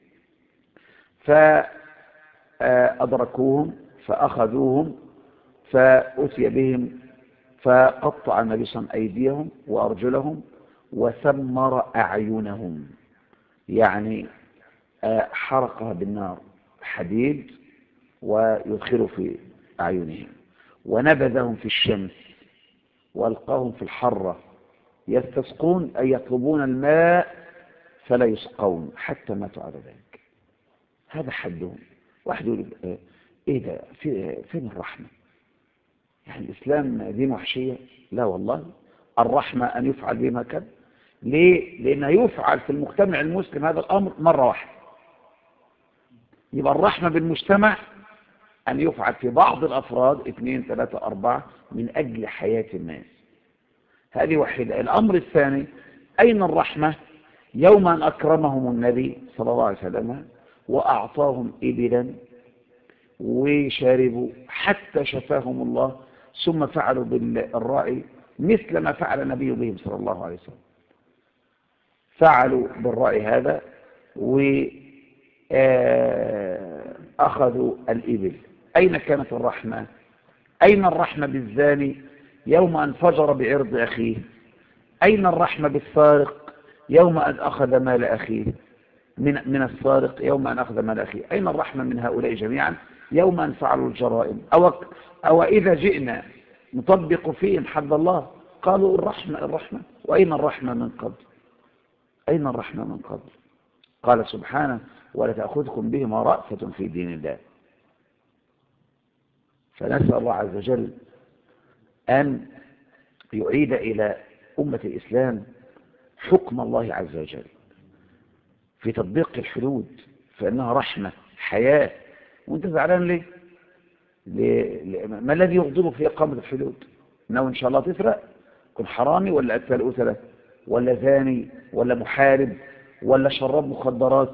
A: فأدركوهم فأخذوهم فأتي بهم، فقطع النبي صلى الله عليه وسلم أيديهم وأرجلهم وثمر أعينهم، يعني حرقها بالنار حديد ويدخلوا في أعينهم، ونبذهم في الشمس وألقاهم في الحرة يستسقون أي يطلبون الماء فلا يسقون حتى ماتوا على ذلك. هذا حدهم. واحد يقول ايه ده، فين الرحمة؟ يعني الإسلام دين وحشية؟ لا والله، الرحمة أن يفعل بما كان. ليه؟ لأنه يفعل في المجتمع المسلم هذا الأمر مرة واحدة. يبقى الرحمة بالمجتمع أن يفعل في بعض الأفراد 2 3 4 من أجل حياة الناس. هذه واحدة. الأمر الثاني، أين الرحمة يوم أن أكرمهم النبي صلى الله عليه وسلم وأعطاهم إبلا وشاربوا حتى شفاهم الله، ثم فعلوا بالراعي مثل ما فعل النبي بهم صلى الله عليه وسلم. فعلوا بالراعي هذا وأخذوا الإبل. أين كانت الرحمة؟ أين الرحمة بالزاني يوم أن فجر بعرض أخيه؟ أين الرحمة بالسارق يوم أن أخذ مال أخيه من السارق، يوم أن أخذ مال أخيه؟ أين الرحمة من هؤلاء جميعا يوم أن فعلوا الجرائم؟ أو إذا جئنا نطبق فيهم حد الله قالوا الرحمة. وأين الرحمة من قبل؟ أين الرحمة من قبل؟ قال سبحانه ولا تأخذكم بهما رأفة في دين الله. فنسأل الله عز وجل أن يعيد إلى أمة الإسلام حكم الله عز وجل في تطبيق الحدود، فإنها رحمة حياة. وانت زعلان ليه؟ ما الذي يغضبك في إقامة الحدود؟ إنه إن شاء الله تسرق، كن حرامي ولا أكل أسرة ولا زاني ولا محارب ولا شراب مخدرات؟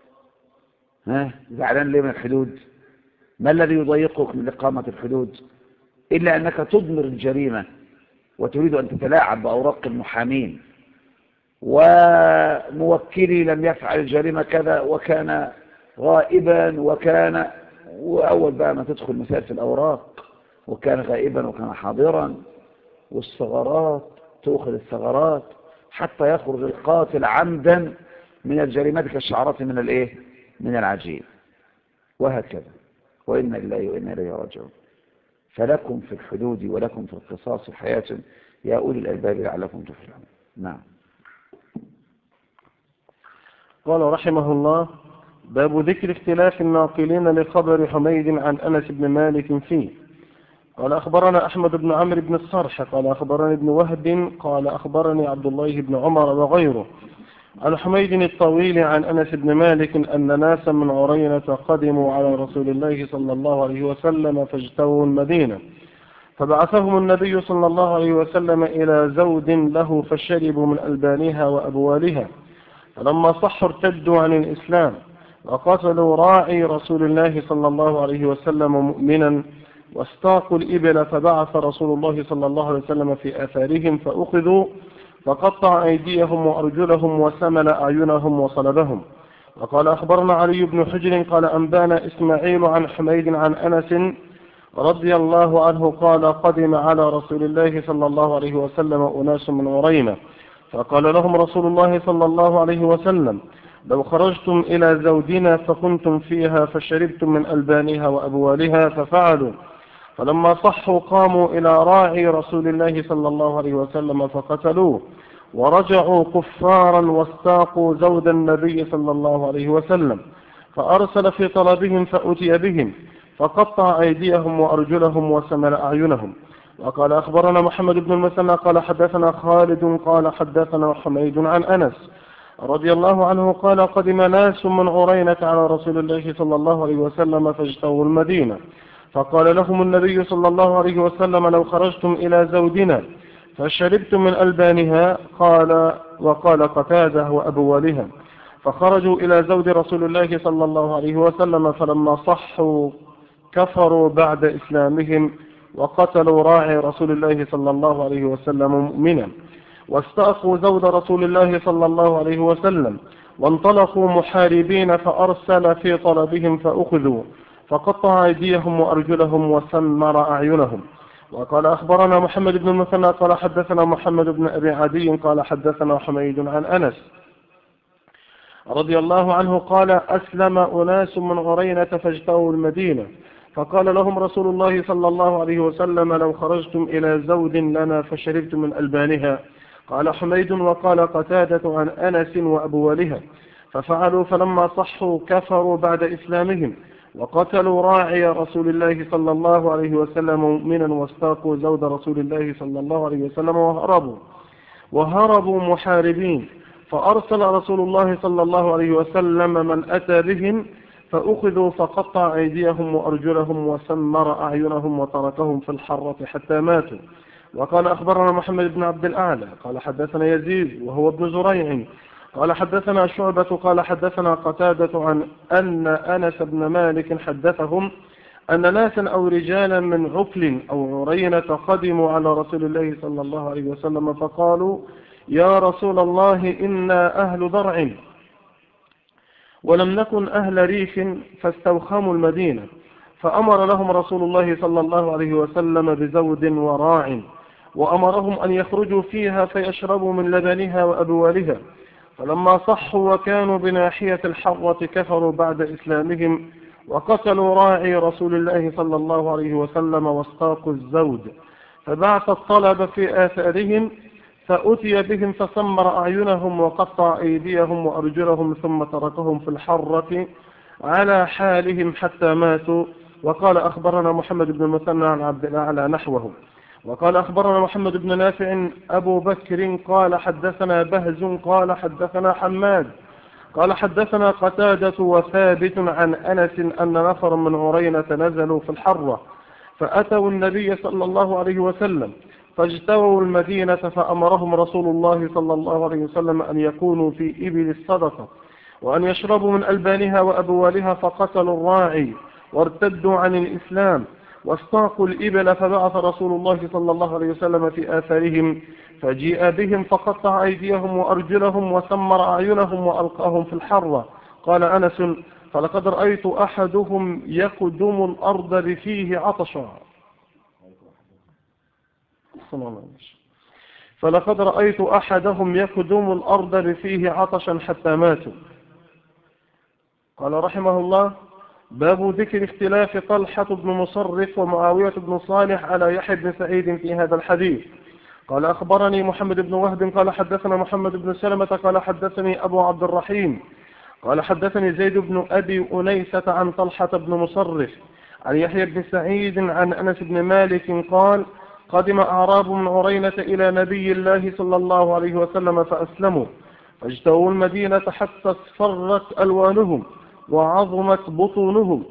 A: زعلان ليه من الحدود؟ ما الذي يضايقك من إقامة الحدود إلا أنك تضمر الجريمة وتريد أن تتلاعب بأوراق المحامين، وموكلي لم يفعل الجريمة كذا وكان غائبا وكان، وأول بقى ما تدخل مسائل في الأوراق وكان غائبا وكان حاضرا، والثغرات تأخذ الثغرات حتى يخرج القاتل عمدا من الجريمة كالشعرات من الايه؟ من العجين، وهكذا. وإنا لله وإنا إليه راجعون. فلكم في الحدود ولكم في القصاص حياة يا أولي الألباب لعلكم تفلحون. نعم.
B: قال رحمه الله: باب ذكر اختلاف الناقلين لخبر حميد عن أنس بن مالك فيه. قال أخبرنا أحمد بن عمرو بن الصرح قال أخبرني ابن وهب قال أخبرني عبد الله بن عمر وغيره عن حميد الطويل عن أنس بن مالك أن ناسا من عرينة قدموا على رسول الله صلى الله عليه وسلم فاجتووا المدينة، فبعثهم النبي صلى الله عليه وسلم إلى زود له فشربوا من ألبانها وأبوالها، فلما صحوا ارتدوا عن الإسلام وقتلوا راعي رسول الله صلى الله عليه وسلم مؤمنا، واستاقوا الإبل، فبعث رسول الله صلى الله عليه وسلم في آثارهم فأخذوا، فقطع أيديهم وأرجلهم وسمل أعينهم وصلبهم. وقال أخبرنا علي بن حجر قال أنبانا إسماعيل عن حميد عن أنس رضي الله عنه قال قدم على رسول الله صلى الله عليه وسلم أناس من عرينة، فقال لهم رسول الله صلى الله عليه وسلم: لو خرجتم إلى زودنا فكنتم فيها فشربتم من ألبانها وأبوالها، ففعلوا. فلما صحوا قاموا إلى راعي رسول الله صلى الله عليه وسلم فقتلوه، ورجعوا كفارا واستاقوا زود النبي صلى الله عليه وسلم، فأرسل في طلبهم فأتي بهم، فقطع أيديهم وأرجلهم وسمل أعينهم. وقال أخبرنا محمد بن المثنى قال حدثنا خالد قال حدثنا حميد عن أنس رضي الله عنه قال قدم ناس من عرينة على رسول الله صلى الله عليه وسلم فاجتووا المدينة، فقال لهم النبي صلى الله عليه وسلم: لو خرجتم إلى زودنا فشربتم من ألبانها، وقال قتادة وأبوالها، فخرجوا إلى زود رسول الله صلى الله عليه وسلم، فلما صحوا كفروا بعد إسلامهم وقتلوا راعي رسول الله صلى الله عليه وسلم مؤمنا، واستأخوا زود رسول الله صلى الله عليه وسلم، وانطلقوا محاربين، فأرسل في طلبهم فأخذوا، فقطع أيديهم وأرجلهم وسمر أعينهم. وقال أخبرنا محمد بن المثنى قال حدثنا محمد بن أبي عدي قال حدثنا حميد عن أنس رضي الله عنه قال أسلم أناس من عرينة فاجتووا المدينة، فقال لهم رسول الله صلى الله عليه وسلم: لو خرجتم إلى زود لنا فشربتم من ألبانها. قال حميد وقال قتادة عن أنس وأبوالها، ففعلوا، فلما صحوا كفروا بعد إسلامهم وقتلوا راعي رسول الله صلى الله عليه وسلم مؤمنا، واستاقوا زود رسول الله صلى الله عليه وسلم وهربوا محاربين، فأرسل رسول الله صلى الله عليه وسلم من أتى بهم فأخذوا، فقطع أيديهم وأرجلهم وسمر أعينهم وتركهم في الحرة حتى ماتوا. وقال أخبرنا محمد بن عبد الأعلى قال حدثنا يزيد وهو ابن زريع قال حدثنا شعبة قال حدثنا قتادة عن أن أنس بن مالك حدثهم أن ناسا أو رجالا من عفل أو عرينة قدموا على رسول الله صلى الله عليه وسلم فقالوا: يا رسول الله إنا أهل ضرع ولم نكن أهل ريف، فاستوخموا المدينة، فأمر لهم رسول الله صلى الله عليه وسلم بزود وراع، وأمرهم أن يخرجوا فيها فيشربوا من لبنها وأبوالها، فلما صحوا وكانوا بناحية الحرة كفروا بعد إسلامهم وقتلوا راعي رسول الله صلى الله عليه وسلم واستاقوا الزود، فبعث الطلب في آثارهم فأتي بهم فسمر أعينهم وقطع أيديهم وأرجلهم ثم تركهم في الحرة على حالهم حتى ماتوا. وقال أخبرنا محمد بن المثنى عن عبد الأعلى نحوه. وقال أخبرنا محمد بن نافع أبو بكر قال حدثنا بهز قال حدثنا حماد قال حدثنا قتادة وثابت عن أنس أن نفر من عرينة نزلوا في الحرة فأتوا النبي صلى الله عليه وسلم فاجتووا المدينة، فأمرهم رسول الله صلى الله عليه وسلم أن يكونوا في إبل الصدقة وأن يشربوا من ألبانها وأبوالها، فقتلوا الراعي وارتدوا عن الإسلام واستاقوا الإبل، فبعث رسول الله صلى الله عليه وسلم في آثارهم فجيء بهم فقطع أيديهم وأرجلهم وسمر أعينهم وألقاهم في الحرة. قال أنس: فلقد رأيت أحدهم يقدم الأرض بفيه عطشا. أحسن الله. فلقد رأيت أحدهم يكدم الأرض بفيه عطشا حتى ماتوا. قال رحمه الله: باب ذكر اختلاف طلحة بن مصرف ومعاوية بن صالح على يحيى بن سعيد في هذا الحديث. قال أخبرني محمد بن وهب قال حدثنا محمد بن سلمة قال حدثني أبو عبد الرحيم قال حدثني زيد بن أبي أنيسة عن طلحة بن مصرف عن يحيى بن سعيد عن أنس بن مالك قال: قدم أعراب من عرينة إلى نبي الله صلى الله عليه وسلم فأسلموا، فاجتووا المدينة حتى اصفرت ألوانهم وعظمت بطونهم،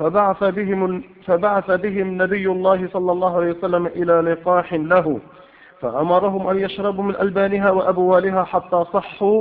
B: فبعث بهم نبي الله صلى الله عليه وسلم إلى لقاح له، فأمرهم أن يشربوا من ألبانها وأبوالها حتى صحوا،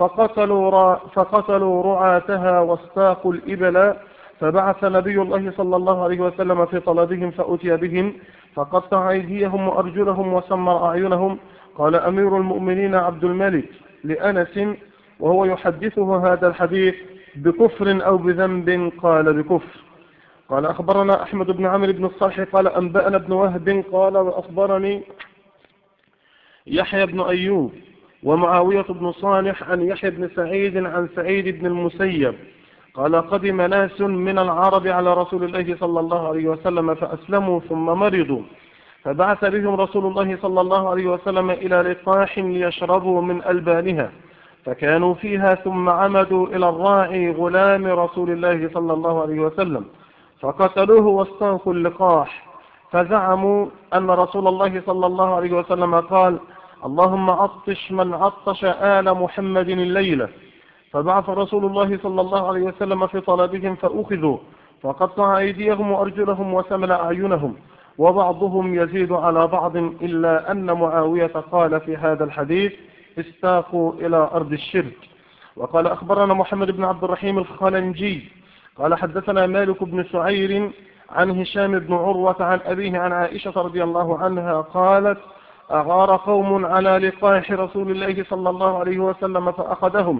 B: فقتلوا رعاتها واستاقوا الإبل، فبعث نبي الله صلى الله عليه وسلم في طلبهم فأتي بهم، فقطع أيديهم وأرجلهم وسمر أعينهم. قال أمير المؤمنين عبد الملك لأنس وهو يحدثه هذا الحديث: بكفر أو بذنب؟ قال بكفر. قال أخبرنا أحمد بن عمرو بن الصالح قال أنبأنا ابن وهب قال وأخبرني يحيى بن أيوب ومعاوية بن صالح عن يحيى بن سعيد عن سعيد بن المسيب قال: قدم ناس من العرب على رسول الله صلى الله عليه وسلم فأسلموا ثم مرضوا، فبعث بهم رسول الله صلى الله عليه وسلم إلى لقاح ليشربوا من ألبانها، فكانوا فيها، ثم عمدوا إلى الراعي غلام رسول الله صلى الله عليه وسلم فقتلوه واستنقوا اللقاح، فزعموا أن رسول الله صلى الله عليه وسلم قال: اللهم عطش من عطش آل محمد الليلة. فبعث رسول الله صلى الله عليه وسلم في طلبهم فأخذوا، فقطع أيديهم وأرجلهم وسمل أعينهم، وبعضهم يزيد على بعض، إلا أن معاوية قال في هذا الحديث: استاقوا إلى أرض الشرك. وقال أخبرنا محمد بن عبد الرحيم الخلنجي قال حدثنا مالك بن سعير عن هشام بن عروة عن أبيه عن عائشة رضي الله عنها قالت: أغار قوم على لقاح رسول الله صلى الله عليه وسلم فأخذهم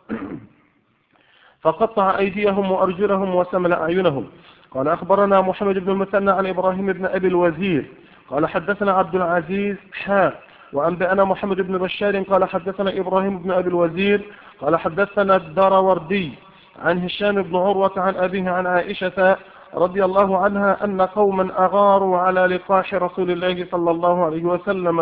B: فقطع أيديهم وأرجلهم وسمل أعينهم. قال أخبرنا محمد بن المثنى عن إبراهيم بن أبي الوزير قال حدثنا عبد العزيز وأنبأنا محمد بن بشار قال حدثنا إبراهيم بن أبي الوزير قال حدثنا الدروردي عن هشام بن عروة عن أبيه عن عائشة رضي الله عنها أن قوما أغاروا على لقاح رسول الله صلى الله عليه وسلم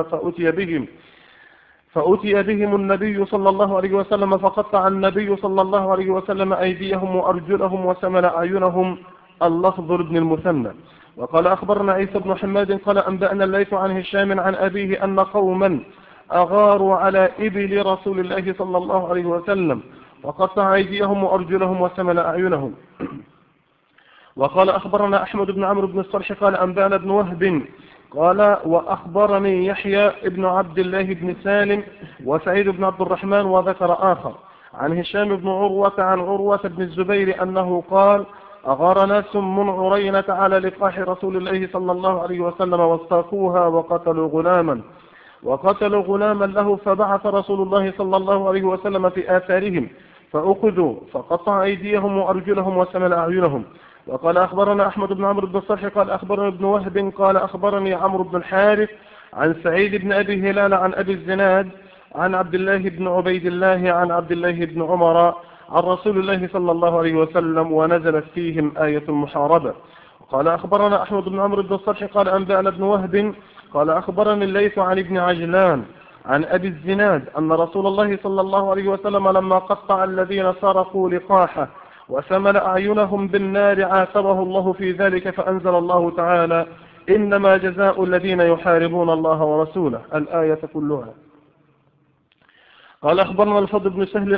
B: فأتي بهم النبي صلى الله عليه وسلم، فقطع النبي صلى الله عليه وسلم أيديهم وأرجلهم وسمل أعينهم. اللفظ ابن المثنى. وقال أخبرنا عيسى بن حماد قال أنبأنا الليث عن هشام عن أبيه أن قوما أغاروا على إبل رسول الله صلى الله عليه وسلم، فقطع أيديهم وأرجلهم وسمل أعينهم. وقال أخبرنا أحمد بن عمرو بن الصرح قال أنبأنا ابن وهب قال وأخبرني يحيى ابن عبد الله بن سالم وسعيد بن عبد الرحمن وذكر آخر عن هشام بن عروة عن عروة بن الزبير أنه قال: أغار ناس من عرينة على لقاح رسول الله صلى الله عليه وسلم واستاقوها وقتلوا غلاما له، فبعث رسول الله صلى الله عليه وسلم في آثارهم فأخذوا، فقطع أيديهم وأرجلهم وسمل أعينهم. وقال أخبرنا أحمد بن عمرو بن الصرح قال أخبرنا ابن وهب قال أخبرني عمرو بن الحارث عن سعيد بن أبي هلال عن أبي الزناد عن عبد الله بن عبيد الله عن عبد الله بن عمر عن رسول الله صلى الله عليه وسلم، ونزلت فيهم آية المحاربة. قال أخبرنا أحمد بن عمرو بن الصرح قال أنبأنا ابن وهب قال أخبرني الليث عن ابن عجلان عن أبي الزناد أن رسول الله صلى الله عليه وسلم لما قطع الذين سرقوا لقاحه وسمل أعينهم بالنار عاتبه الله في ذلك، فأنزل الله تعالى: إنما جزاء الذين يحاربون الله ورسوله، الآية كلها. قال أخبرنا الفضل بن سهل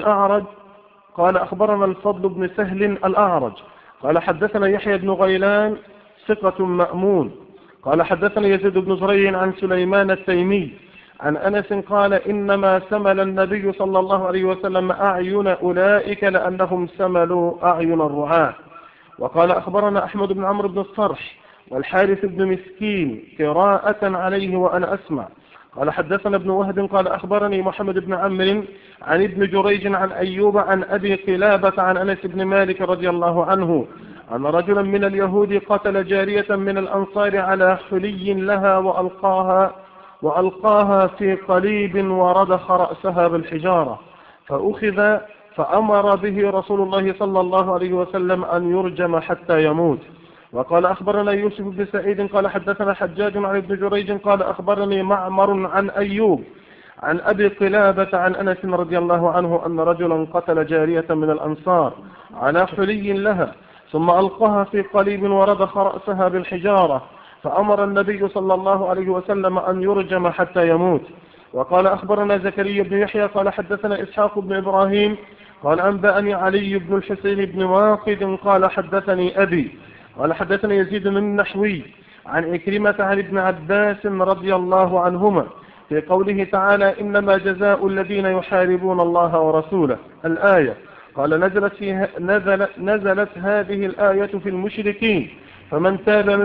B: الأعرج قال حدثنا يحيى بن غيلان ثقة مأمون قال حدثنا يزيد بن زريع عن سليمان التيمي عن أنس قال: إنما سمل النبي صلى الله عليه وسلم أعين أولئك لأنهم سملوا أعين الرعاة. وقال أخبرنا أحمد بن عمرو بن الصرح والحارث بن مسكين قراءة عليه وأنا أسمع. قال حدثنا ابن وهب قال أخبرني محمد بن عمرو عن ابن جريج عن أيوب عن أبي قلابة عن أنس بن مالك رضي الله عنه أن رجلا من اليهود قتل جارية من الأنصار على حلي لها وألقاها في قليب ورضخ رأسها بالحجارة فأخذ فأمر به رسول الله صلى الله عليه وسلم أن يرجم حتى يموت. وقال أخبرنا يوسف بن سعيد قال حدثنا حجاج عن ابن جريج قال أخبرني معمر عن أيوب عن أبي قلابة عن أنس رضي الله عنه أن رجلا قتل جارية من الأنصار على حلي لها ثم ألقاها في قليب ورضخ رأسها بالحجارة فأمر النبي صلى الله عليه وسلم أن يرجم حتى يموت. وقال أخبرنا زكريا بن يحيى قال حدثنا إسحاق بن إبراهيم قال أنبأني علي بن الحسين بن واقد قال حدثني أبي قال حدثني يزيد بن النحوي عن عكرمة عن ابن عباس رضي الله عنهما في قوله تعالى إنما جزاء الذين يحاربون الله ورسوله الآية. قال نزلت هذه الآية في المشركين فمن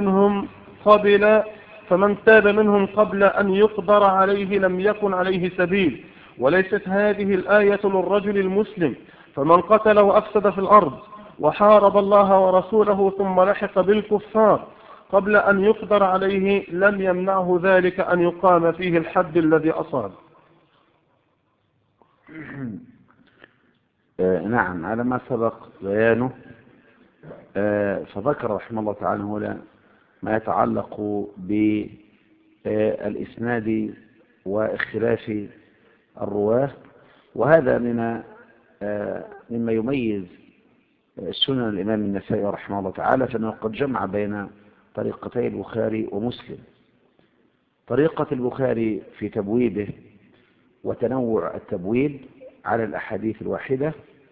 B: تاب منهم قبل أن يقدر عليه لم يكن عليه سبيل. وليست هذه الآية للرجل المسلم فمن قتل وأفسد في الأرض وحارب الله ورسوله ثم لحق بالكفار قبل أن يقدر عليه لم يمنعه ذلك أن يقام فيه الحد الذي أصاب.
A: نعم، على ما سبق بيانه. فذكر رحمه الله تعالى هنا ما يتعلق بالإسناد واختلاف الرواه، وهذا مما يميز سنن الإمام النسائي رحمه الله تعالى، فإنه قد جمع بين طريقتي البخاري ومسلم. طريقة البخاري في تبويبه وتنوع التبويب على الأحاديث الواحدة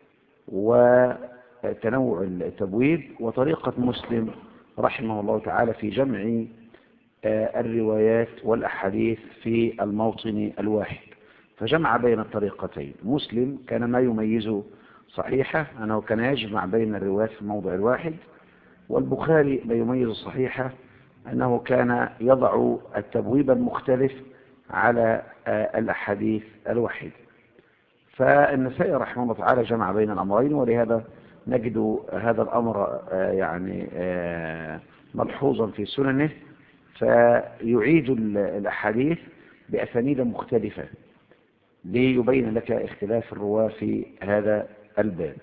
A: وتنوع التبويب، وطريقة مسلم رحمه الله تعالى في جمع الروايات والأحاديث في الموطن الواحد، فجمع بين الطريقتين. مسلم كان ما يميزه صحيحة أنه كان يجمع بين الروايات في الموضع الواحد، والبخاري ما يميز صحيحة أنه كان يضع التبويب المختلف على الأحاديث الواحد. فالنسائي رحمه الله تعالى جمع بين الأمرين، ولهذا نجد هذا الأمر يعني ملحوظا في سننه، فيعيد الأحاديث بأسانيد مختلفة ليبين لك اختلاف الرواة في هذا الباب.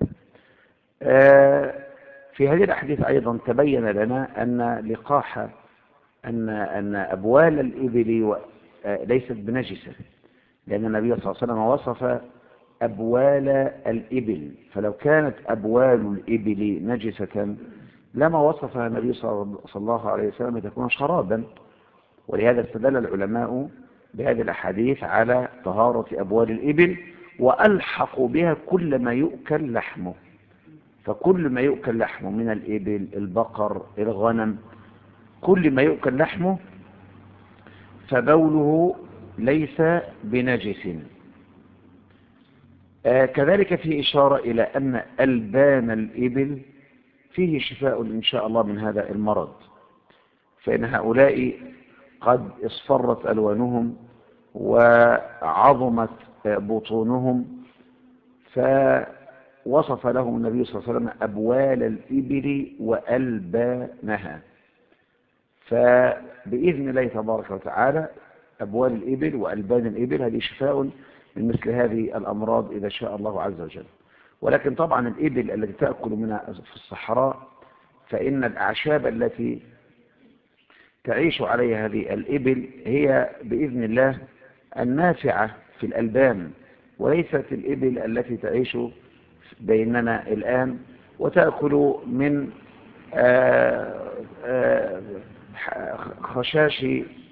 A: في هذه الأحاديث أيضا تبين لنا أن لقاح أن أبوال الإبل ليست بنجسة، لأن النبي صلى الله عليه وسلم وصف أبوال الإبل، فلو كانت أبوال الإبل نجسة لما وصفها النبي صلى الله عليه وسلم تكون شرابا. ولهذا استدل العلماء بهذه الأحاديث على طهارة أبوال الإبل، وألحقوا بها كل ما يؤكل لحمه، فكل ما يؤكل لحمه من الإبل، البقر، الغنم، كل ما يؤكل لحمه فبوله ليس بنجس. كذلك في إشارة إلى أن ألبان الإبل فيه شفاء إن شاء الله من هذا المرض، فإن هؤلاء قد اصفرت ألوانهم وعظمت بطونهم، فوصف لهم النبي صلى الله عليه وسلم أبوال الإبل وألبانها. فبإذن الله تبارك وتعالى أبوال الإبل وألبان الإبل هذه شفاء من مثل هذه الأمراض إذا شاء الله عز وجل. ولكن طبعا الإبل التي تأكل منها في الصحراء، فإن الأعشاب التي تعيش عليها هذه الإبل هي بإذن الله النافعة في الألبان، وليست الإبل التي تعيش بيننا الآن وتأكل من خشاش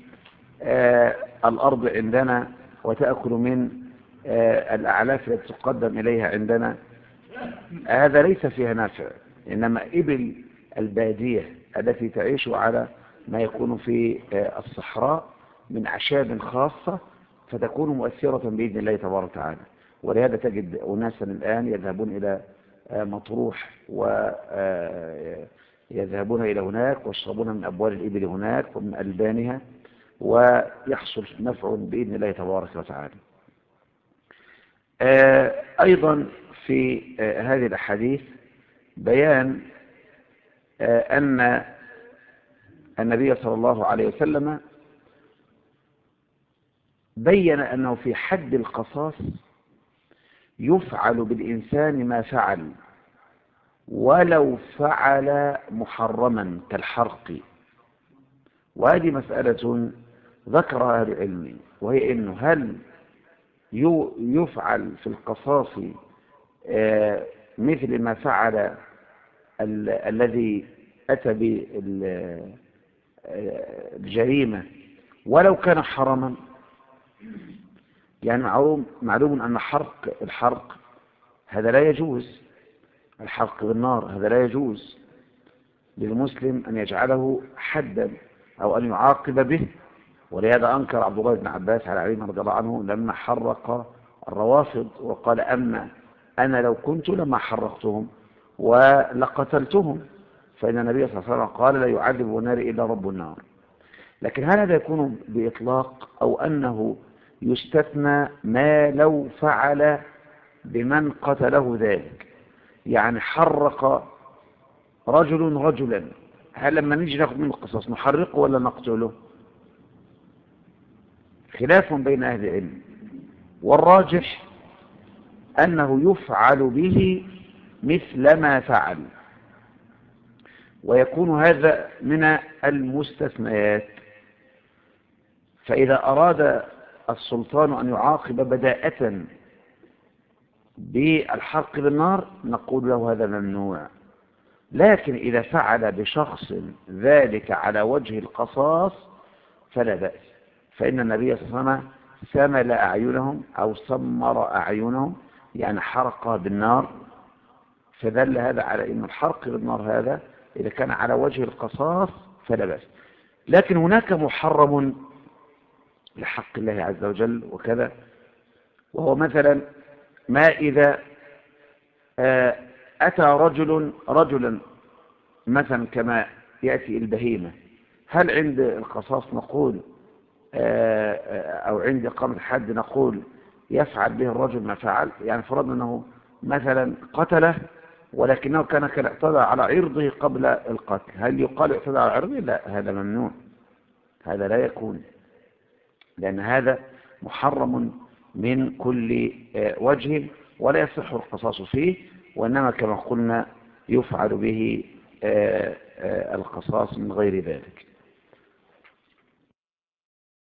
A: الأرض عندنا، وتأكل من الأعلاف التي تقدم إليها عندنا. هذا ليس فيها نافع، إنما إبل البادية التي تعيش على ما يكون في الصحراء من أعشاب خاصة فتكون مؤثرة بإذن الله تبارك وتعالى. ولهذا تجد أناسا الآن يذهبون إلى مطروح ويذهبون إلى هناك ويشربون من أبوال الإبل هناك ومن ألبانها، ويحصل نفع بإذن الله تبارك وتعالى. أيضا في هذه الأحاديث بيان أن النبي صلى الله عليه وسلم بين أنه في حد القصاص يفعل بالإنسان ما فعل ولو فعل محرما كالحرق. وهذه مسألة ذكرها أهل العلم، وهي أنه هل يفعل في القصاص مثل ما فعل الذي أتى بالجريمة ولو كان حراما؟ يعني معلوم أن الحرق هذا لا يجوز، الحرق بالنار هذا لا يجوز للمسلم أن يجعله حدا أو أن يعاقب به. ولهذا أنكر عبد الله بن عباس على علي رضي الله عنه لما حرق الروافض وقال أما أنا لو كنت لما حرقتهم ولقتلتهم، فإن النبي صلى الله عليه وسلم قال لا يعذب النار إلا رب النار. لكن هل هذا يكون بإطلاق أو أنه يستثنى ما لو فعل بمن قتله ذلك؟ يعني حرق رجلا، هل لما نيجي ناخذ منه القصاص نحرقه ولا نقتله؟ خلاف بين أهل العلم، والراجح أنه يفعل به مثل ما فعل، ويكون هذا من المستثنيات. فإذا أراد السلطان أن يعاقب بداءة بالحرق بالنار نقول له هذا ممنوع. لكن إذا فعل بشخص ذلك على وجه القصاص فلا بأس، فإن النبي صلى الله عليه وسلم سمل أعينهم أو سمر أعينهم، يعني حرق بالنار، فدل هذا على أن الحرق بالنار هذا إذا كان على وجه القصاص فلا بأس. لكن هناك محرم لحق الله عز وجل وكذا، وهو مثلا ما إذا أتى رجلا مثلا كما يأتي البهيمة، هل عند القصاص نقول أو عند إقامة الحد نقول يفعل به الرجل ما فعل؟ يعني فرضنا أنه مثلا قتله ولكنه كان اعتدى على عرضه قبل القتل، هل يقال اعتدى على عرضه؟ لا، هذا ممنوع، هذا لا يكون، لأن هذا محرم من كل وجه ولا يصح القصاص فيه، وإنما كما قلنا يفعل به القصاص من غير ذلك.